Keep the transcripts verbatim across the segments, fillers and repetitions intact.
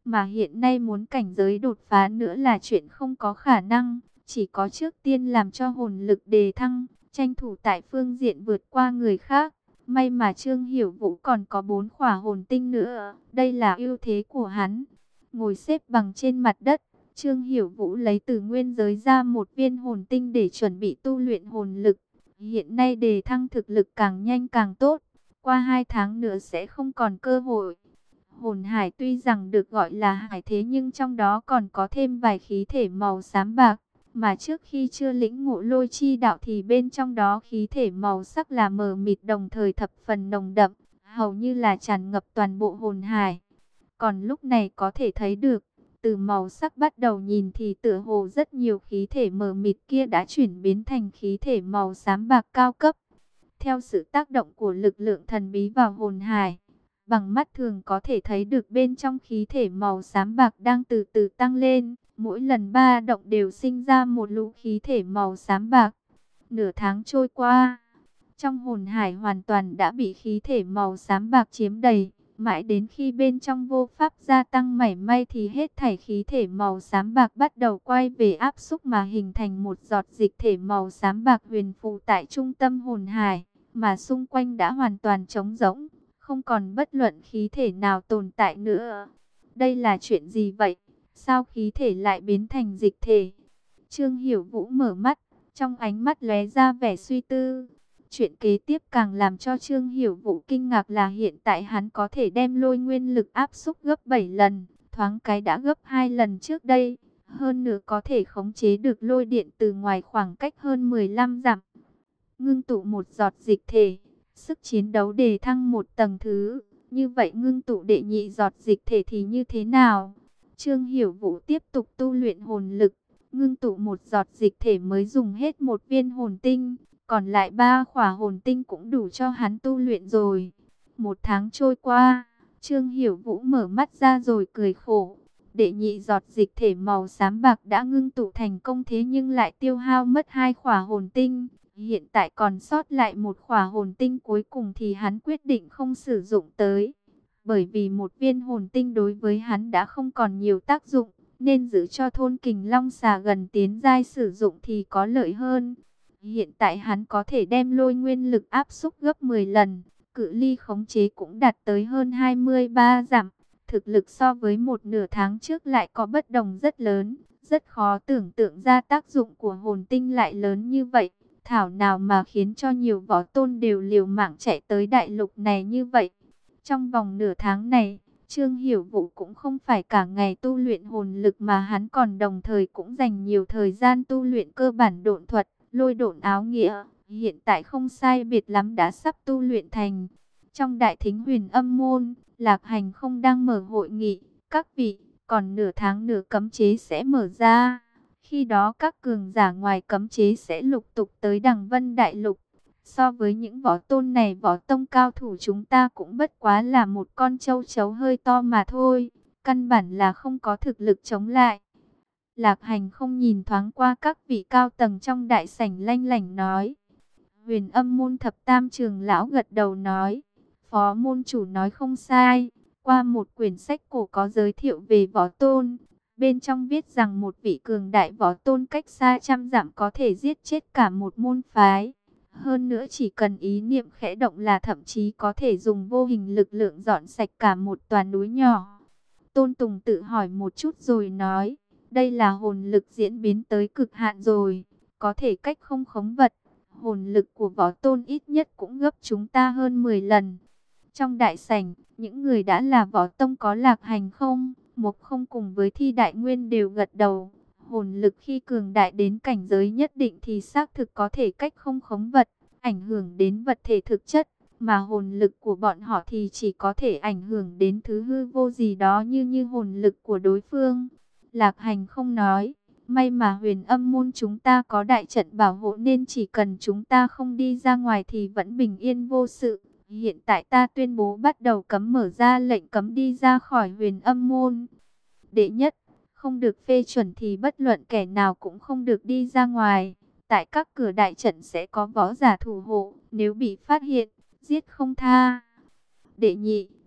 Mà hiện nay muốn cảnh giới đột phá nữa là chuyện không có khả năng, chỉ có trước tiên làm cho hồn lực đề thăng, tranh thủ tại phương diện vượt qua người khác. May mà Trương Hiểu Vũ còn có bốn khỏa hồn tinh nữa, đây là ưu thế của hắn. Ngồi xếp bằng trên mặt đất, Trương Hiểu Vũ lấy từ nguyên giới ra một viên hồn tinh để chuẩn bị tu luyện hồn lực. Hiện nay đề thăng thực lực càng nhanh càng tốt, qua hai tháng nữa sẽ không còn cơ hội. Hồn hải tuy rằng được gọi là hải thế nhưng trong đó còn có thêm vài khí thể màu xám bạc. Mà trước khi chưa lĩnh ngộ lôi chi đạo thì bên trong đó khí thể màu sắc là mờ mịt đồng thời thập phần nồng đậm, hầu như là tràn ngập toàn bộ hồn hải. Còn lúc này có thể thấy được, từ màu sắc bắt đầu nhìn thì tựa hồ rất nhiều khí thể mờ mịt kia đã chuyển biến thành khí thể màu xám bạc cao cấp. Theo sự tác động của lực lượng thần bí vào hồn hải, bằng mắt thường có thể thấy được bên trong khí thể màu xám bạc đang từ từ tăng lên. Mỗi lần ba động đều sinh ra một lũ khí thể màu xám bạc. Nửa tháng trôi qua, trong hồn hải hoàn toàn đã bị khí thể màu xám bạc chiếm đầy. Mãi đến khi bên trong vô pháp gia tăng mảy may thì hết thảy khí thể màu xám bạc bắt đầu quay về áp xúc mà hình thành một giọt dịch thể màu xám bạc huyền phù tại trung tâm hồn hải. Mà xung quanh đã hoàn toàn trống rỗng, không còn bất luận khí thể nào tồn tại nữa. Đây là chuyện gì vậy? Sao khí thể lại biến thành dịch thể? Trương Hiểu Vũ mở mắt, trong ánh mắt lóe ra vẻ suy tư. Chuyện kế tiếp càng làm cho Trương Hiểu Vũ kinh ngạc là hiện tại hắn có thể đem lôi nguyên lực áp xúc gấp bảy lần, thoáng cái đã gấp hai lần trước đây. Hơn nữa có thể khống chế được lôi điện từ ngoài khoảng cách hơn mười lăm dặm. Ngưng tụ một giọt dịch thể, sức chiến đấu đề thăng một tầng thứ. Như vậy ngưng tụ đệ nhị giọt dịch thể thì như thế nào? Trương Hiểu Vũ tiếp tục tu luyện hồn lực, ngưng tụ một giọt dịch thể mới dùng hết một viên hồn tinh, còn lại ba khỏa hồn tinh cũng đủ cho hắn tu luyện rồi. Một tháng trôi qua, Trương Hiểu Vũ mở mắt ra rồi cười khổ. Đệ nhị giọt dịch thể màu xám bạc đã ngưng tụ thành công thế nhưng lại tiêu hao mất hai khỏa hồn tinh. Hiện tại còn sót lại một khỏa hồn tinh cuối cùng thì hắn quyết định không sử dụng tới. Bởi vì một viên hồn tinh đối với hắn đã không còn nhiều tác dụng, nên giữ cho thôn kình long xà gần tiến giai sử dụng thì có lợi hơn. Hiện tại hắn có thể đem lôi nguyên lực áp xúc gấp mười lần, cự ly khống chế cũng đạt tới hơn hai mươi ba dặm. Thực lực so với một nửa tháng trước lại có bất đồng rất lớn, rất khó tưởng tượng ra tác dụng của hồn tinh lại lớn như vậy. Thảo nào mà khiến cho nhiều võ tôn đều liều mạng chạy tới đại lục này như vậy. Trong vòng nửa tháng này, Trương Hiểu Vũ cũng không phải cả ngày tu luyện hồn lực mà hắn còn đồng thời cũng dành nhiều thời gian tu luyện cơ bản độn thuật, lôi độn áo nghĩa. Hiện tại không sai biệt lắm đã sắp tu luyện thành. Trong đại thính Huyền Âm môn, Lạc Hành không đang mở hội nghị. Các vị, còn nửa tháng nữa cấm chế sẽ mở ra. Khi đó các cường giả ngoài cấm chế sẽ lục tục tới Đằng Vân Đại Lục. So với những võ tôn này, võ tông cao thủ chúng ta cũng bất quá là một con châu chấu hơi to mà thôi. Căn bản là không có thực lực chống lại. Lạc Hành không nhìn thoáng qua các vị cao tầng trong đại sảnh lanh lảnh nói. Huyền Âm môn thập tam trường lão gật đầu nói. Phó môn chủ nói không sai. Qua một quyển sách cổ có giới thiệu về võ tôn. Bên trong viết rằng một vị cường đại võ tôn cách xa trăm dặm có thể giết chết cả một môn phái. Hơn nữa chỉ cần ý niệm khẽ động là thậm chí có thể dùng vô hình lực lượng dọn sạch cả một tòa núi nhỏ. Tôn Tùng tự hỏi một chút rồi nói, đây là hồn lực diễn biến tới cực hạn rồi, có thể cách không khống vật. Hồn lực của võ tôn ít nhất cũng gấp chúng ta hơn mười lần. Trong đại sảnh, những người đã là võ tông có Lạc Hành không, Mộc Không cùng với Thi Đại Nguyên đều gật đầu. Hồn lực khi cường đại đến cảnh giới nhất định thì xác thực có thể cách không khống vật, ảnh hưởng đến vật thể thực chất, mà hồn lực của bọn họ thì chỉ có thể ảnh hưởng đến thứ hư vô gì đó như như hồn lực của đối phương. Lạc Hành không nói, may mà Huyền Âm môn chúng ta có đại trận bảo hộ nên chỉ cần chúng ta không đi ra ngoài thì vẫn bình yên vô sự. Hiện tại ta tuyên bố bắt đầu cấm mở ra lệnh cấm đi ra khỏi Huyền Âm môn. Đệ nhất, không được phê chuẩn thì bất luận kẻ nào cũng không được đi ra ngoài. Tại các cửa đại trận sẽ có võ giả thủ hộ, nếu bị phát hiện, giết không tha. Đệ nhị,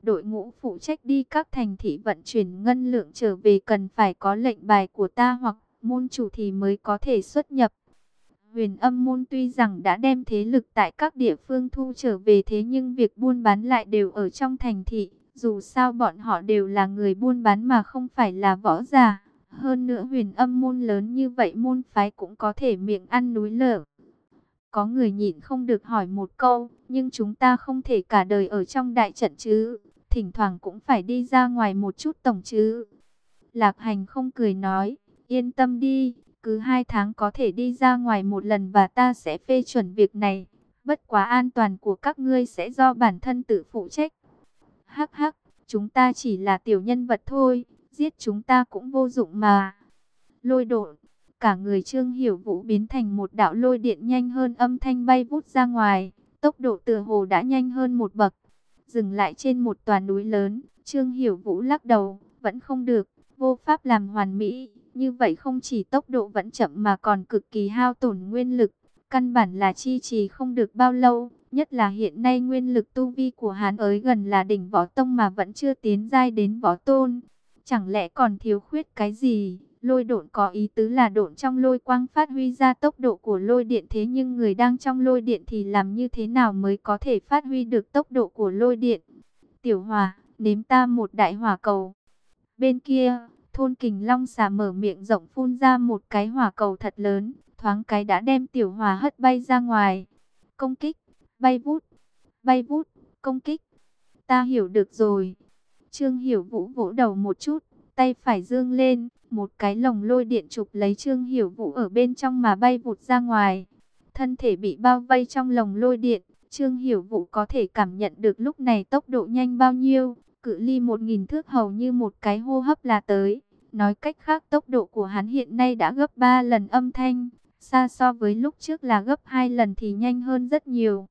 đội ngũ phụ trách đi các thành thị vận chuyển ngân lượng trở về cần phải có lệnh bài của ta hoặc môn chủ thì mới có thể xuất nhập. Huyền Âm môn tuy rằng đã đem thế lực tại các địa phương thu trở về, thế nhưng việc buôn bán lại đều ở trong thành thị. Dù sao bọn họ đều là người buôn bán mà không phải là võ giả. Hơn nữa Huyền Âm môn lớn như vậy, môn phái cũng có thể miệng ăn núi lở. Có người nhịn không được hỏi một câu, nhưng chúng ta không thể cả đời ở trong đại trận chứ, thỉnh thoảng cũng phải đi ra ngoài một chút tổng chứ. Lạc Hành không cười nói, yên tâm đi, cứ hai tháng có thể đi ra ngoài một lần và ta sẽ phê chuẩn việc này. Bất quá an toàn của các ngươi sẽ do bản thân tự phụ trách. Hắc hắc, chúng ta chỉ là tiểu nhân vật thôi, giết chúng ta cũng vô dụng mà. Lôi độn, cả người Trương Hiểu Vũ biến thành một đạo lôi điện nhanh hơn âm thanh bay vút ra ngoài, tốc độ tựa hồ đã nhanh hơn một bậc. Dừng lại trên một tòa núi lớn, Trương Hiểu Vũ lắc đầu, vẫn không được, vô pháp làm hoàn mỹ, như vậy không chỉ tốc độ vẫn chậm mà còn cực kỳ hao tổn nguyên lực, căn bản là chi trì không được bao lâu, nhất là hiện nay nguyên lực tu vi của hắn ấy gần là đỉnh võ tông mà vẫn chưa tiến giai đến võ tôn, chẳng lẽ còn thiếu khuyết cái gì? Lôi độn có ý tứ là độn trong lôi quang phát huy ra tốc độ của lôi điện, thế nhưng người đang trong lôi điện thì làm như thế nào mới có thể phát huy được tốc độ của lôi điện? Tiểu Hòa, nếm ta một đại hỏa cầu. Bên kia, thôn Kình Long xà mở miệng rộng phun ra một cái hỏa cầu thật lớn, thoáng cái đã đem Tiểu Hòa hất bay ra ngoài. Công kích, bay vút, bay vút, công kích. Ta hiểu được rồi. Trương Hiểu Vũ vỗ đầu một chút, tay phải dương lên, một cái lồng lôi điện chụp lấy Trương Hiểu Vũ ở bên trong mà bay vụt ra ngoài. Thân thể bị bao vây trong lồng lôi điện, Trương Hiểu Vũ có thể cảm nhận được lúc này tốc độ nhanh bao nhiêu, cự ly một nghìn thước hầu như một cái hô hấp là tới. Nói cách khác tốc độ của hắn hiện nay đã gấp ba lần âm thanh, xa so với lúc trước là gấp hai lần thì nhanh hơn rất nhiều.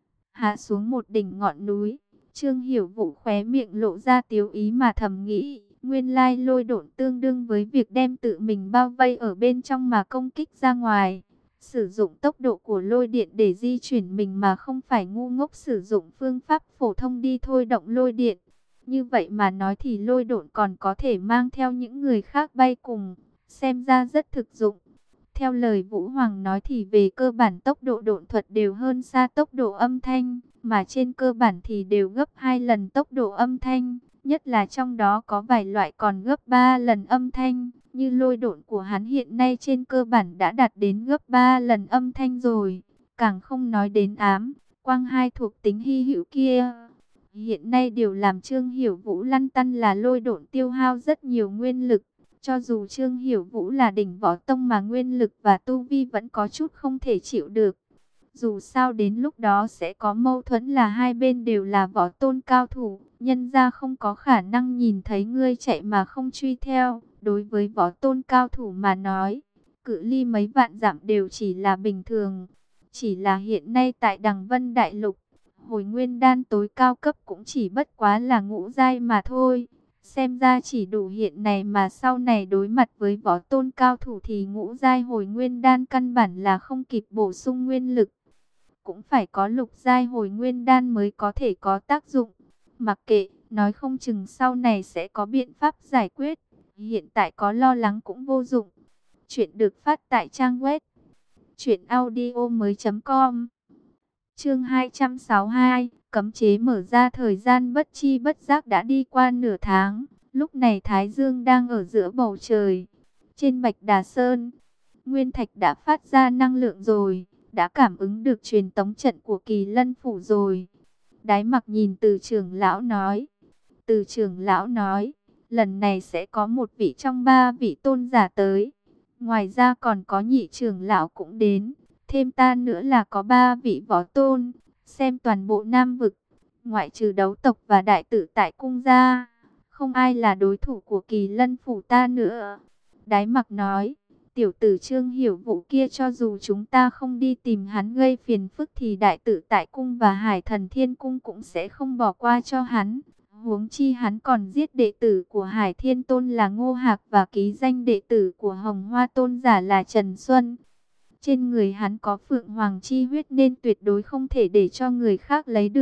Hạ xuống một đỉnh ngọn núi, Trương Hiểu Vũ khóe miệng lộ ra tiếu ý mà thầm nghĩ, nguyên lai lôi độn tương đương với việc đem tự mình bao vây ở bên trong mà công kích ra ngoài. Sử dụng tốc độ của lôi điện để di chuyển mình mà không phải ngu ngốc sử dụng phương pháp phổ thông đi thôi động lôi điện. Như vậy mà nói thì lôi độn còn có thể mang theo những người khác bay cùng, xem ra rất thực dụng. Theo lời Vũ Hoàng nói thì về cơ bản tốc độ độn thuật đều hơn xa tốc độ âm thanh, mà trên cơ bản thì đều gấp hai lần tốc độ âm thanh, nhất là trong đó có vài loại còn gấp ba lần âm thanh, như lôi độn của hắn hiện nay trên cơ bản đã đạt đến gấp ba lần âm thanh rồi, càng không nói đến ám, quang hai thuộc tính hy hữu kia. Hiện nay điều làm Trương Hiểu Vũ lăn tăn là lôi độn tiêu hao rất nhiều nguyên lực. Cho dù Trương Hiểu Vũ là đỉnh võ tông mà nguyên lực và tu vi vẫn có chút không thể chịu được. Dù sao đến lúc đó sẽ có mâu thuẫn là hai bên đều là võ tôn cao thủ. Nhân ra không có khả năng nhìn thấy ngươi chạy mà không truy theo. Đối với võ tôn cao thủ mà nói, cự ly mấy vạn dặm đều chỉ là bình thường. Chỉ là hiện nay tại Đằng Vân Đại Lục, hồi nguyên đan tối cao cấp cũng chỉ bất quá là ngũ giai mà thôi. Xem ra chỉ đủ hiện này mà sau này đối mặt với võ tôn cao thủ thì ngũ giai hồi nguyên đan căn bản là không kịp bổ sung nguyên lực. Cũng phải có lục giai hồi nguyên đan mới có thể có tác dụng. Mặc kệ, nói không chừng sau này sẽ có biện pháp giải quyết. Hiện tại có lo lắng cũng vô dụng. Chuyện được phát tại trang web truyện audio mới chấm com. Chương hai trăm sáu mươi hai, cấm chế mở ra. Thời gian bất chi bất giác đã đi qua nửa tháng. Lúc này Thái Dương đang ở giữa bầu trời. Trên Bạch Đà Sơn, Nguyên Thạch đã phát ra năng lượng rồi, đã cảm ứng được truyền tống trận của Kỳ Lân Phủ rồi. Đái Mặc nhìn Từ trưởng lão nói. Từ trưởng lão nói, lần này sẽ có một vị trong ba vị tôn giả tới. Ngoài ra còn có nhị trưởng lão cũng đến. Thêm ta nữa là có ba vị võ tôn. Xem toàn bộ Nam Vực, ngoại trừ đấu tộc và đại tử tại cung ra, không ai là đối thủ của Kỳ Lân Phủ ta nữa. Đái Mặc nói, tiểu tử Trương Hiểu Vũ kia cho dù chúng ta không đi tìm hắn gây phiền phức thì đại tử tại cung và Hải Thần Thiên Cung cũng sẽ không bỏ qua cho hắn. Huống chi hắn còn giết đệ tử của Hải Thiên Tôn là Ngô Hạc và ký danh đệ tử của Hồng Hoa Tôn giả là Trần Xuân. Trên người hắn có Phượng Hoàng chi huyết nên tuyệt đối không thể để cho người khác lấy được.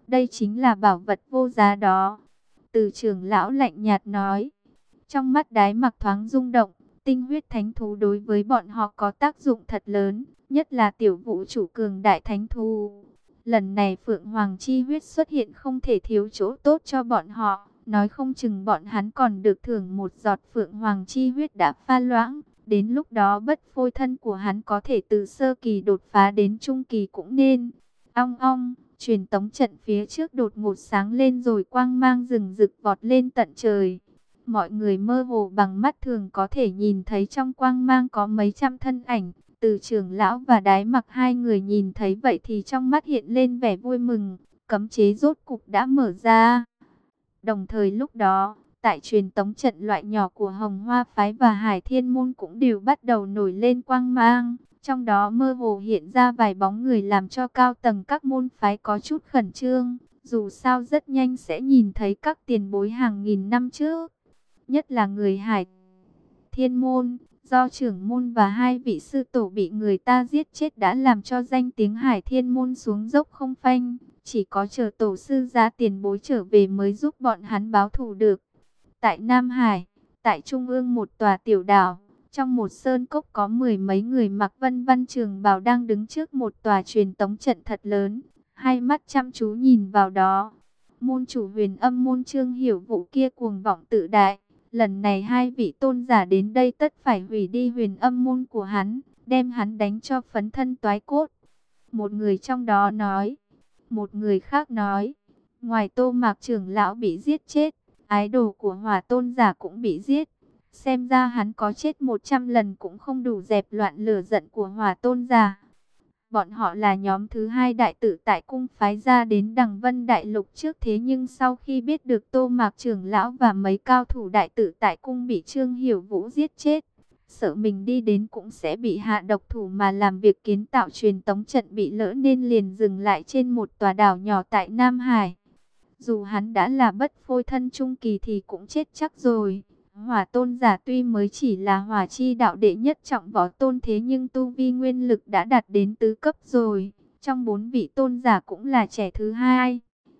đây chính là bảo vật vô giá đó. Từ trưởng lão lạnh nhạt nói. Trong mắt Đái Mặc thoáng rung động, tinh huyết thánh thú đối với bọn họ có tác dụng thật lớn, nhất là tiểu vũ chủ cường đại thánh thú. Lần này Phượng Hoàng chi huyết xuất hiện không thể thiếu chỗ tốt cho bọn họ, nói không chừng bọn hắn còn được thưởng một giọt Phượng Hoàng chi huyết đã pha loãng. Đến lúc đó bất phôi thân của hắn có thể từ sơ kỳ đột phá đến trung kỳ cũng nên. Ong ong, truyền tống trận phía trước đột ngột sáng lên rồi quang mang rừng rực vọt lên tận trời. Mọi người mơ hồ bằng mắt thường có thể nhìn thấy trong quang mang có mấy trăm thân ảnh. Từ trưởng lão và Đái Mặc hai người nhìn thấy vậy thì trong mắt hiện lên vẻ vui mừng. Cấm chế rốt cục đã mở ra. Đồng thời lúc đó, tại truyền tống trận loại nhỏ của Hồng Hoa Phái và Hải Thiên Môn cũng đều bắt đầu nổi lên quang mang. Trong đó mơ hồ hiện ra vài bóng người làm cho cao tầng các môn phái có chút khẩn trương. Dù sao rất nhanh sẽ nhìn thấy các tiền bối hàng nghìn năm trước. Nhất là người Hải Thiên Môn, do trưởng môn và hai vị sư tổ bị người ta giết chết đã làm cho danh tiếng Hải Thiên Môn xuống dốc không phanh. Chỉ có chờ tổ sư gia tiền bối trở về mới giúp bọn hắn báo thù được. Tại Nam Hải, tại trung ương một tòa tiểu đảo, trong một sơn cốc có mười mấy người mặc vân vân trường bào đang đứng trước một tòa truyền tống trận thật lớn, hai mắt chăm chú nhìn vào đó. Môn chủ Huyền Âm môn Trương Hiểu Vũ kia cuồng vọng tự đại, lần này hai vị tôn giả đến đây tất phải hủy đi Huyền Âm môn của hắn, đem hắn đánh cho phấn thân toái cốt. Một người trong đó nói. Một người khác nói, ngoài Tô Mạc trưởng lão bị giết chết, ái đồ của Hỏa tôn giả cũng bị giết. Xem ra hắn có chết một trăm lần cũng không đủ dẹp loạn lửa giận của Hỏa tôn giả. Bọn họ là nhóm thứ hai đại tử tại cung phái ra đến Đằng Vân Đại Lục trước, thế nhưng sau khi biết được Tô Mạc trưởng lão và mấy cao thủ đại tử tại cung bị Trương Hiểu Vũ giết chết, sợ mình đi đến cũng sẽ bị hạ độc thủ mà làm việc kiến tạo truyền tống trận bị lỡ nên liền dừng lại trên một tòa đảo nhỏ tại Nam Hải. Dù hắn đã là bất phôi thân trung kỳ thì cũng chết chắc rồi. Hỏa tôn giả tuy mới chỉ là hỏa chi đạo đệ nhất trọng võ tôn, thế nhưng tu vi nguyên lực đã đạt đến tứ cấp rồi. Trong bốn vị tôn giả cũng là trẻ thứ hai.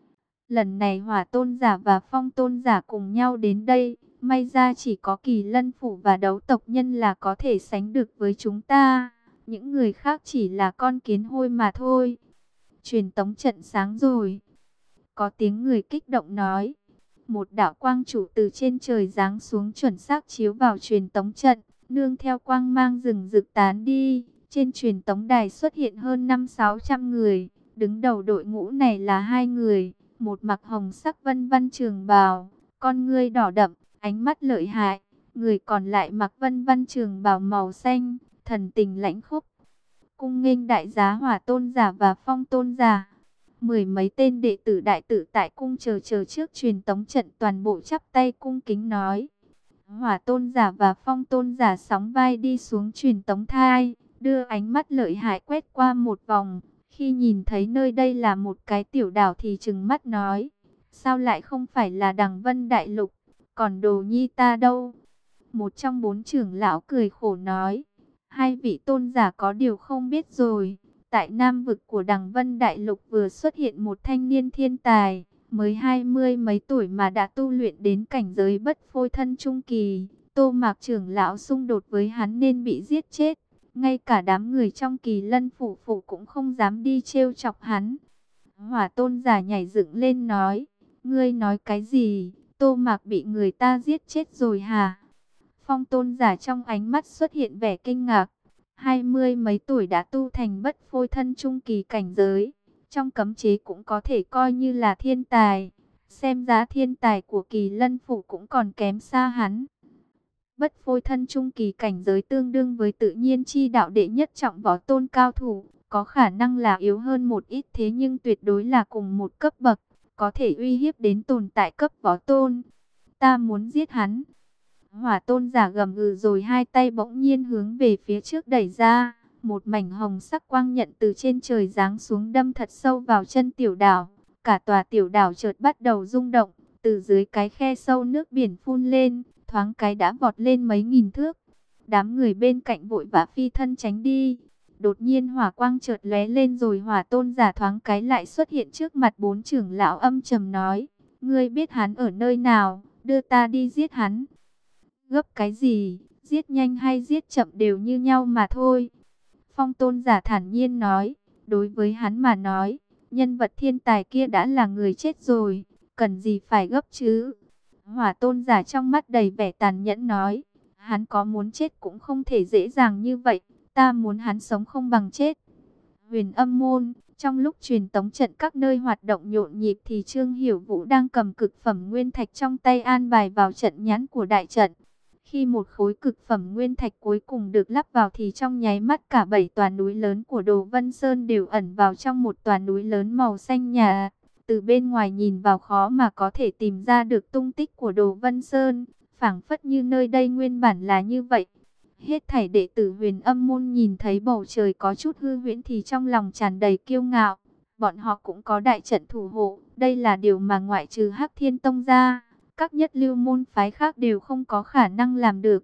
Lần này hỏa tôn giả và phong tôn giả cùng nhau đến đây. May ra chỉ có Kỳ Lân Phủ và đấu tộc nhân là có thể sánh được với chúng ta. Những người khác chỉ là con kiến hôi mà thôi. Truyền tống trận sáng rồi. Có tiếng người kích động nói. Một đạo quang trụ từ trên trời giáng xuống chuẩn xác chiếu vào truyền tống trận. Nương theo quang mang rừng rực tán đi. Trên truyền tống đài xuất hiện hơn năm sáu trăm người. Đứng đầu đội ngũ này là hai người. Một mặc hồng sắc vân vân trường bào. Con ngươi đỏ đậm. Ánh mắt lợi hại, người còn lại mặc vân vân trường bào màu xanh, thần tình lãnh khốc. Cung nghênh đại giá Hỏa tôn giả và Phong tôn giả. Mười mấy tên đệ tử đại tử tại cung chờ chờ trước truyền tống trận toàn bộ chắp tay cung kính nói. Hỏa tôn giả và Phong tôn giả sóng vai đi xuống truyền tống thai, đưa ánh mắt lợi hại quét qua một vòng. Khi nhìn thấy nơi đây là một cái tiểu đảo thì trừng mắt nói, sao lại không phải là Đằng Vân Đại Lục? Còn đồ nhi ta đâu? Một trong bốn trưởng lão cười khổ nói. Hai vị tôn giả có điều không biết rồi. Tại Nam vực của Đằng Vân Đại Lục vừa xuất hiện một thanh niên thiên tài. Mới hai mươi mấy tuổi mà đã tu luyện đến cảnh giới bất phôi thân trung kỳ. Tô Mạc trưởng lão xung đột với hắn nên bị giết chết. Ngay cả đám người trong Kỳ Lân phủ phủ cũng không dám đi trêu chọc hắn. Hỏa tôn giả nhảy dựng lên nói. Ngươi nói cái gì? Tô Mạc bị người ta giết chết rồi hả? Phong tôn giả trong ánh mắt xuất hiện vẻ kinh ngạc. Hai mươi mấy tuổi đã tu thành bất phôi thân trung kỳ cảnh giới. Trong cấm chế cũng có thể coi như là thiên tài. Xem giá thiên tài của Kỳ Lân phủ cũng còn kém xa hắn. Bất phôi thân trung kỳ cảnh giới tương đương với tự nhiên chi đạo đệ nhất trọng võ tôn cao thủ. Có khả năng là yếu hơn một ít, thế nhưng tuyệt đối là cùng một cấp bậc. Có thể uy hiếp đến tồn tại cấp võ tôn. Ta muốn giết hắn. Hỏa tôn giả gầm gừ rồi hai tay bỗng nhiên hướng về phía trước đẩy ra. Một mảnh hồng sắc quang nhận từ trên trời giáng xuống đâm thật sâu vào chân tiểu đảo. Cả tòa tiểu đảo chợt bắt đầu rung động. Từ dưới cái khe sâu nước biển phun lên, thoáng cái đã vọt lên mấy nghìn thước. Đám người bên cạnh vội vã phi thân tránh đi. Đột nhiên hỏa quang chợt lóe lên rồi hỏa tôn giả thoáng cái lại xuất hiện trước mặt bốn trưởng lão, âm trầm nói: ngươi biết hắn ở nơi nào, đưa ta đi giết hắn. Gấp cái gì, giết nhanh hay giết chậm đều như nhau mà thôi. Phong tôn giả thản nhiên nói: đối với hắn mà nói, nhân vật thiên tài kia đã là người chết rồi, cần gì phải gấp chứ. Hỏa tôn giả trong mắt đầy vẻ tàn nhẫn nói: hắn có muốn chết cũng không thể dễ dàng như vậy, ta muốn hắn sống không bằng chết. Huyền Âm môn, trong lúc truyền tống trận các nơi hoạt động nhộn nhịp thì Trương Hiểu Vũ đang cầm cực phẩm nguyên thạch trong tay an bài vào trận nhãn của đại trận. Khi một khối cực phẩm nguyên thạch cuối cùng được lắp vào thì trong nháy mắt cả bảy tòa núi lớn của Đồ Vân Sơn đều ẩn vào trong một tòa núi lớn màu xanh nhà. Từ bên ngoài nhìn vào khó mà có thể tìm ra được tung tích của Đồ Vân Sơn, phảng phất như nơi đây nguyên bản là như vậy. Hết thảy đệ tử Huyền Âm môn nhìn thấy bầu trời có chút hư huyễn thì trong lòng tràn đầy kiêu ngạo. Bọn họ cũng có đại trận thủ hộ, đây là điều mà ngoại trừ Hắc Thiên Tông ra, các nhất lưu môn phái khác đều không có khả năng làm được.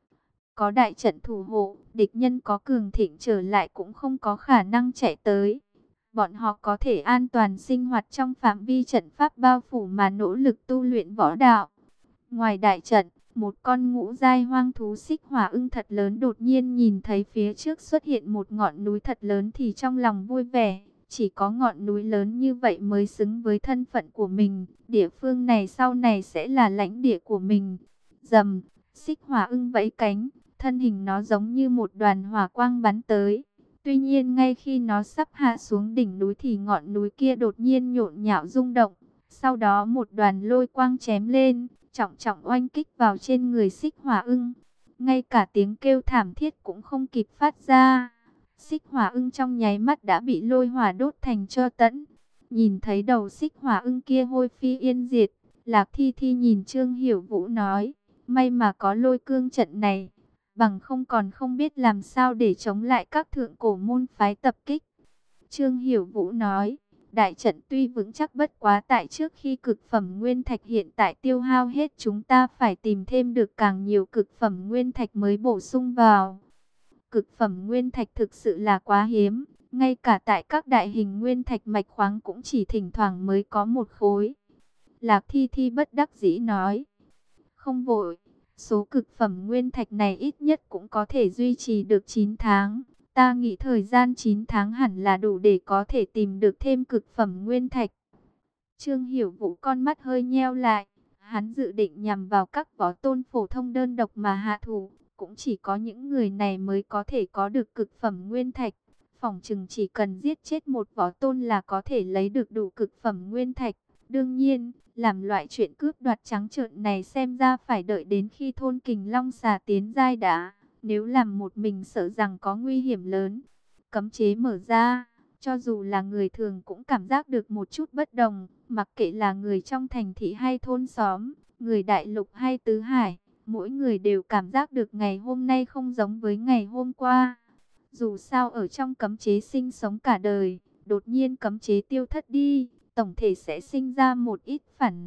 Có đại trận thủ hộ, địch nhân có cường thịnh trở lại cũng không có khả năng chạy tới. Bọn họ có thể an toàn sinh hoạt trong phạm vi trận pháp bao phủ mà nỗ lực tu luyện võ đạo. Ngoài đại trận, một con ngũ giai hoang thú xích hỏa ưng thật lớn đột nhiên nhìn thấy phía trước xuất hiện một ngọn núi thật lớn thì trong lòng vui vẻ. Chỉ có ngọn núi lớn như vậy mới xứng với thân phận của mình. Địa phương này sau này sẽ là lãnh địa của mình. Rầm, xích hỏa ưng vẫy cánh, thân hình nó giống như một đoàn hỏa quang bắn tới. Tuy nhiên ngay khi nó sắp hạ xuống đỉnh núi thì ngọn núi kia đột nhiên nhộn nhạo rung động. Sau đó một đoàn lôi quang chém lên, trọng trọng oanh kích vào trên người xích hỏa ưng. Ngay cả tiếng kêu thảm thiết cũng không kịp phát ra. Xích hỏa ưng trong nháy mắt đã bị lôi hỏa đốt thành tro tẫn. Nhìn thấy đầu xích hỏa ưng kia hôi phi yên diệt, Lạc Thi Thi nhìn Trương Hiểu Vũ nói: may mà có lôi cương trận này, bằng không còn không biết làm sao để chống lại các thượng cổ môn phái tập kích. Trương Hiểu Vũ nói: đại trận tuy vững chắc bất quá tại trước khi cực phẩm nguyên thạch hiện tại tiêu hao hết, chúng ta phải tìm thêm được càng nhiều cực phẩm nguyên thạch mới bổ sung vào. Cực phẩm nguyên thạch thực sự là quá hiếm, ngay cả tại các đại hình nguyên thạch mạch khoáng cũng chỉ thỉnh thoảng mới có một khối. Lạc Thi Thi bất đắc dĩ nói: không vội, số cực phẩm nguyên thạch này ít nhất cũng có thể duy trì được chín tháng. Ta nghĩ thời gian chín tháng hẳn là đủ để có thể tìm được thêm cực phẩm nguyên thạch. Trương Hiểu Vũ con mắt hơi nheo lại. Hắn dự định nhằm vào các võ tôn phổ thông đơn độc mà hạ thủ. Cũng chỉ có những người này mới có thể có được cực phẩm nguyên thạch. Phỏng chừng chỉ cần giết chết một võ tôn là có thể lấy được đủ cực phẩm nguyên thạch. Đương nhiên, làm loại chuyện cướp đoạt trắng trợn này xem ra phải đợi đến khi thôn Kình Long xà tiến giai đã. Nếu làm một mình sợ rằng có nguy hiểm lớn. Cấm chế mở ra, cho dù là người thường cũng cảm giác được một chút bất đồng. Mặc kệ là người trong thành thị hay thôn xóm, người đại lục hay tứ hải, mỗi người đều cảm giác được ngày hôm nay không giống với ngày hôm qua. Dù sao ở trong cấm chế sinh sống cả đời, đột nhiên cấm chế tiêu thất đi, tổng thể sẽ sinh ra một ít phản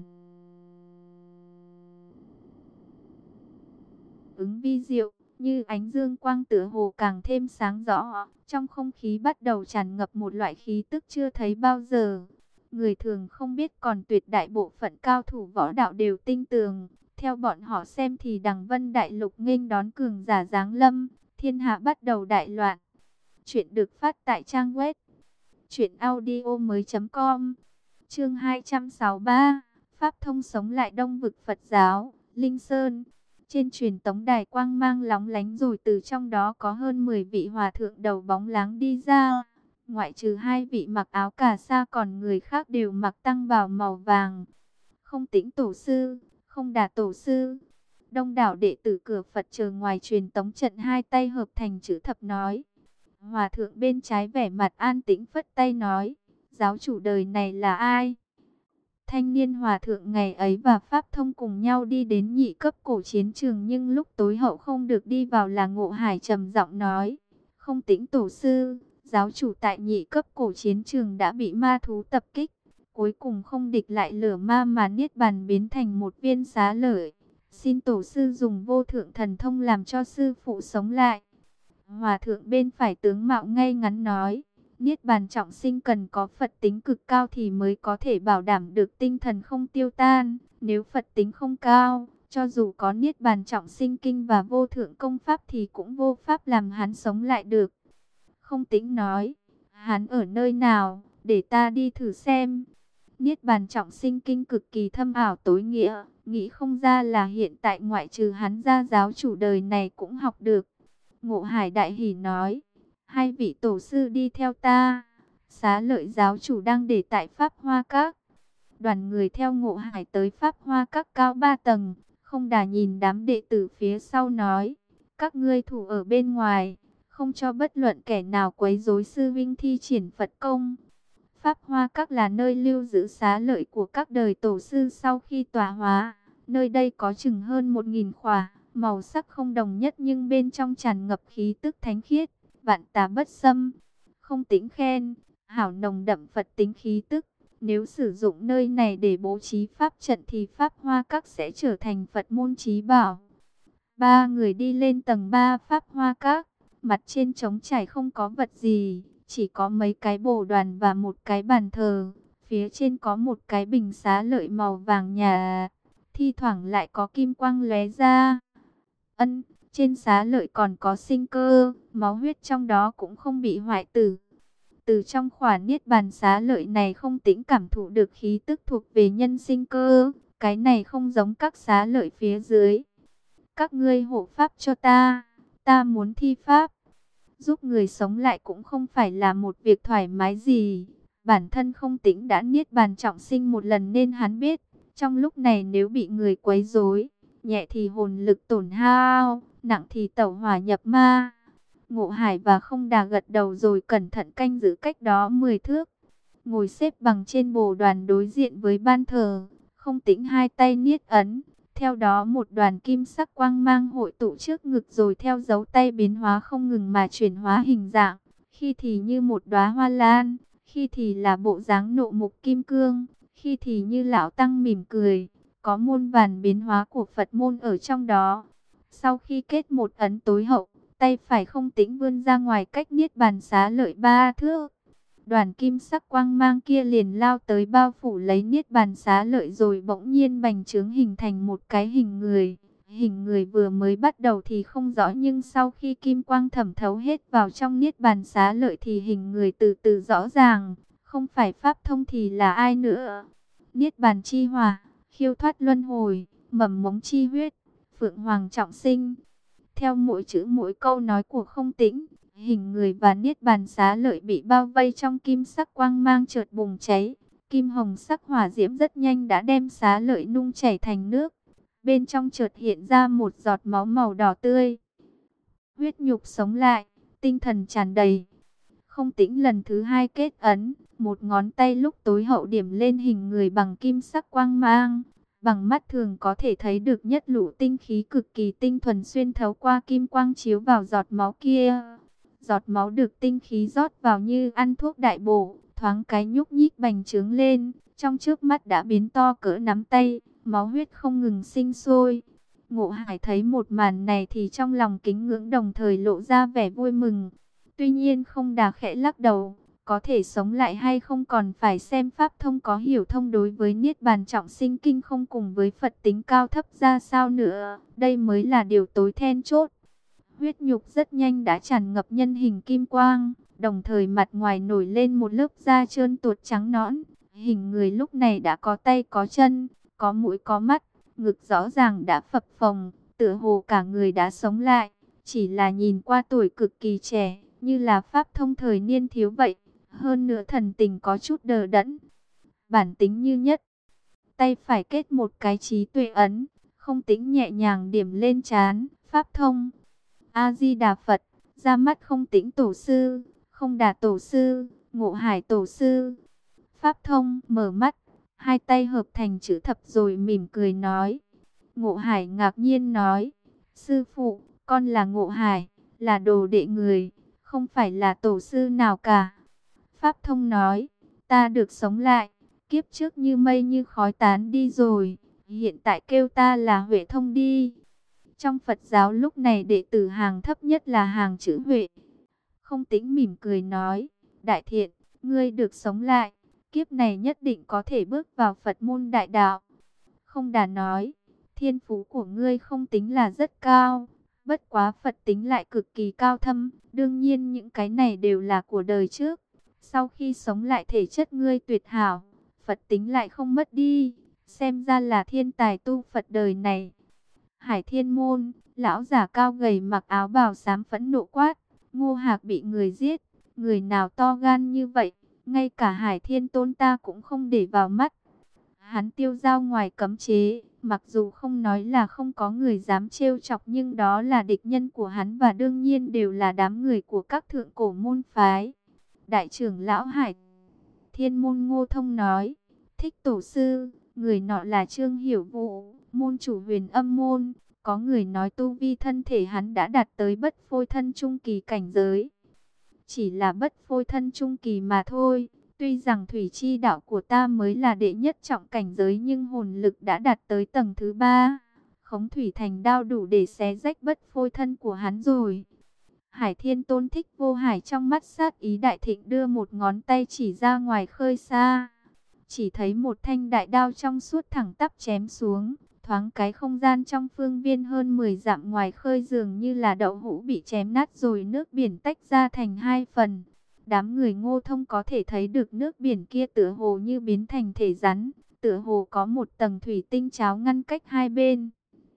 ứng vi diệu. Như ánh dương quang tựa hồ càng thêm sáng rõ, trong không khí bắt đầu tràn ngập một loại khí tức chưa thấy bao giờ. Người thường không biết, còn tuyệt đại bộ phận cao thủ võ đạo đều tinh tường. Theo bọn họ xem thì Đằng Vân Đại Lục nghênh đón cường giả giáng lâm, thiên hạ bắt đầu đại loạn. Chuyện được phát tại trang web truyện audio mới chấm com. Chương hai trăm sáu mươi ba, Pháp thông sống lại Đông vực Phật giáo, Linh Sơn. Trên truyền tống đài quang mang lóng lánh rồi từ trong đó có hơn mười vị hòa thượng đầu bóng láng đi ra. Ngoại trừ hai vị mặc áo cà sa còn người khác đều mặc tăng bào màu vàng. Không Tĩnh tổ sư, Không Đà tổ sư. Đông đảo đệ tử cửa Phật chờ ngoài truyền tống trận hai tay hợp thành chữ thập nói. Hòa thượng bên trái vẻ mặt an tĩnh phất tay nói: giáo chủ đời này là ai? Thanh niên hòa thượng ngày ấy và Pháp thông cùng nhau đi đến nhị cấp cổ chiến trường, nhưng lúc tối hậu không được đi vào là Ngộ Hải trầm giọng nói: Không Tĩnh tổ sư, giáo chủ tại nhị cấp cổ chiến trường đã bị ma thú tập kích, cuối cùng không địch lại lửa ma mà niết bàn biến thành một viên xá lợi. Xin tổ sư dùng vô thượng thần thông làm cho sư phụ sống lại. Hòa thượng bên phải tướng mạo ngay ngắn nói, Niết bàn trọng sinh cần có Phật tính cực cao thì mới có thể bảo đảm được tinh thần không tiêu tan. Nếu Phật tính không cao, cho dù có Niết bàn trọng sinh kinh và vô thượng công pháp thì cũng vô pháp làm hắn sống lại được. Không Tĩnh nói, hắn ở nơi nào, để ta đi thử xem. Niết bàn trọng sinh kinh cực kỳ thâm ảo tối nghĩa, nghĩ không ra là hiện tại ngoại trừ hắn ra giáo chủ đời này cũng học được. Ngộ Hải đại hỉ nói, hai vị tổ sư đi theo ta, Xá Lợi giáo chủ đang để tại Pháp Hoa Các. Đoàn người theo Ngộ Hải tới Pháp Hoa Các cao ba tầng, Không Đà nhìn đám đệ tử phía sau nói, các ngươi thủ ở bên ngoài, không cho bất luận kẻ nào quấy rối sư vinh thi triển Phật công. Pháp Hoa Các là nơi lưu giữ xá lợi của các đời tổ sư sau khi tọa hóa. Nơi đây có chừng hơn một nghìn khỏa, màu sắc không đồng nhất nhưng bên trong tràn ngập khí tức thánh khiết, vạn tà bất xâm. Không Tĩnh khen, hảo nồng đậm Phật tính khí tức. Nếu sử dụng nơi này để bố trí pháp trận thì Pháp Hoa Các sẽ trở thành Phật môn chí bảo. Ba người đi lên tầng ba Pháp Hoa Các, mặt trên trống trải không có vật gì, chỉ có mấy cái bồ đoàn và một cái bàn thờ. Phía trên có một cái bình xá lợi màu vàng nhà, thi thoảng lại có kim quang lóe ra. Ân, trên xá lợi còn có sinh cơ, máu huyết trong đó cũng không bị hoại tử. Từ trong khỏa niết bàn xá lợi này Không Tĩnh cảm thụ được khí tức thuộc về nhân sinh cơ, cái này không giống các xá lợi phía dưới. Các ngươi hộ pháp cho ta, ta muốn thi pháp. Giúp người sống lại cũng không phải là một việc thoải mái gì. Bản thân Không Tĩnh đã niết bàn trọng sinh một lần nên hắn biết, trong lúc này nếu bị người quấy rối, nhẹ thì hồn lực tổn hao, nặng thì tẩu hỏa nhập ma. Ngộ Hải và Không Đà gật đầu rồi cẩn thận canh giữ cách đó mười thước. Ngồi xếp bằng trên bồ đoàn đối diện với ban thờ, Không Tĩnh hai tay niết ấn. Theo đó một đoàn kim sắc quang mang hội tụ trước ngực rồi theo dấu tay biến hóa không ngừng mà chuyển hóa hình dạng. Khi thì như một đóa hoa lan, khi thì là bộ dáng nộ mục kim cương, khi thì như lão tăng mỉm cười. Có muôn vàn biến hóa của Phật môn ở trong đó. Sau khi kết một ấn tối hậu, tay phải Không Tĩnh vươn ra ngoài cách niết bàn xá lợi ba thước. Đoàn kim sắc quang mang kia liền lao tới bao phủ lấy niết bàn xá lợi rồi bỗng nhiên bành trướng hình thành một cái hình người. Hình người vừa mới bắt đầu thì không rõ nhưng sau khi kim quang thẩm thấu hết vào trong niết bàn xá lợi thì hình người từ từ rõ ràng. Không phải pháp thông thì là ai nữa? Niết bàn chi hỏa, khiêu thoát luân hồi, mầm mống chi huyết, phượng hoàng trọng sinh. Theo mỗi chữ mỗi câu nói của Không Tĩnh, hình người và niết bàn xá lợi bị bao vây trong kim sắc quang mang chợt bùng cháy. Kim hồng sắc hỏa diễm rất nhanh đã đem xá lợi nung chảy thành nước. Bên trong chợt hiện ra một giọt máu màu đỏ tươi. Huyết nhục sống lại, tinh thần tràn đầy. Không Tĩnh lần thứ hai kết ấn, một ngón tay lúc tối hậu điểm lên hình người bằng kim sắc quang mang. Bằng mắt thường có thể thấy được nhất lũ tinh khí cực kỳ tinh thuần xuyên thấu qua kim quang chiếu vào giọt máu kia. Giọt máu được tinh khí rót vào như ăn thuốc đại bổ, thoáng cái nhúc nhích bành trướng lên, trong chớp mắt đã biến to cỡ nắm tay, máu huyết không ngừng sinh sôi. Ngộ Hải thấy một màn này thì trong lòng kính ngưỡng đồng thời lộ ra vẻ vui mừng. Tuy nhiên Không Đà khẽ lắc đầu, có thể sống lại hay không còn phải xem pháp thông có hiểu thông đối với niết bàn trọng sinh kinh không cùng với Phật tính cao thấp ra sao nữa, đây mới là điều tối then chốt. Huyết nhục rất nhanh đã tràn ngập nhân hình kim quang, đồng thời mặt ngoài nổi lên một lớp da trơn tuột trắng nõn. Hình người lúc này đã có tay có chân, có mũi có mắt, ngực rõ ràng đã phập phồng, tựa hồ cả người đã sống lại, chỉ là nhìn qua tuổi cực kỳ trẻ, như là pháp thông thời niên thiếu vậy. Hơn nữa thần tình có chút đờ đẫn, bản tính như nhất. Tay phải kết một cái trí tuệ ấn, Không Tĩnh nhẹ nhàng điểm lên trán, pháp thông. A-di-đà Phật, ra mắt Không Tĩnh tổ sư, Không Đà tổ sư, Ngộ Hải tổ sư. Pháp thông mở mắt, hai tay hợp thành chữ thập rồi mỉm cười nói. Ngộ Hải ngạc nhiên nói, sư phụ, con là Ngộ Hải, là đồ đệ người, không phải là tổ sư nào cả. Pháp thông nói, ta được sống lại, kiếp trước như mây như khói tán đi rồi, hiện tại kêu ta là Huệ Thông đi. Trong Phật giáo lúc này đệ tử hàng thấp nhất là hàng chữ Huệ. Không Tĩnh mỉm cười nói, Đại Thiện, ngươi được sống lại, kiếp này nhất định có thể bước vào Phật môn đại đạo. Không Đà nói, thiên phú của ngươi không tính là rất cao, bất quá Phật tính lại cực kỳ cao thâm, đương nhiên những cái này đều là của đời trước. Sau khi sống lại thể chất ngươi tuyệt hảo, Phật tính lại không mất đi, xem ra là thiên tài tu Phật đời này. Hải Thiên Môn, lão giả cao gầy mặc áo bào xám phẫn nộ quát, Ngô Hạc bị người giết, người nào to gan như vậy, ngay cả Hải Thiên Tôn ta cũng không để vào mắt. Hắn tiêu dao ngoài cấm chế, mặc dù không nói là không có người dám trêu chọc nhưng đó là địch nhân của hắn và đương nhiên đều là đám người của các thượng cổ môn phái. Đại trưởng lão Hải Thiên Môn Ngô Thông nói, Thích Tổ sư, người nọ là Trương Hiểu Vũ, môn chủ Huyền Âm môn, có người nói tu vi thân thể hắn đã đạt tới bất phôi thân trung kỳ cảnh giới. Chỉ là bất phôi thân trung kỳ mà thôi. Tuy rằng thủy chi đạo của ta mới là đệ nhất trọng cảnh giới nhưng hồn lực đã đạt tới tầng thứ ba. Khống thủy thành đao đủ để xé rách bất phôi thân của hắn rồi. Hải Thiên Tôn Thích Vô Hải trong mắt sát ý đại thịnh đưa một ngón tay chỉ ra ngoài khơi xa. Chỉ thấy một thanh đại đao trong suốt thẳng tắp chém xuống. Thoáng cái không gian trong phương viên hơn mười dặm ngoài khơi dường như là đậu hũ bị chém nát rồi nước biển tách ra thành hai phần. Đám người Ngô Thông có thể thấy được nước biển kia tựa hồ như biến thành thể rắn, tựa hồ có một tầng thủy tinh cháo ngăn cách hai bên.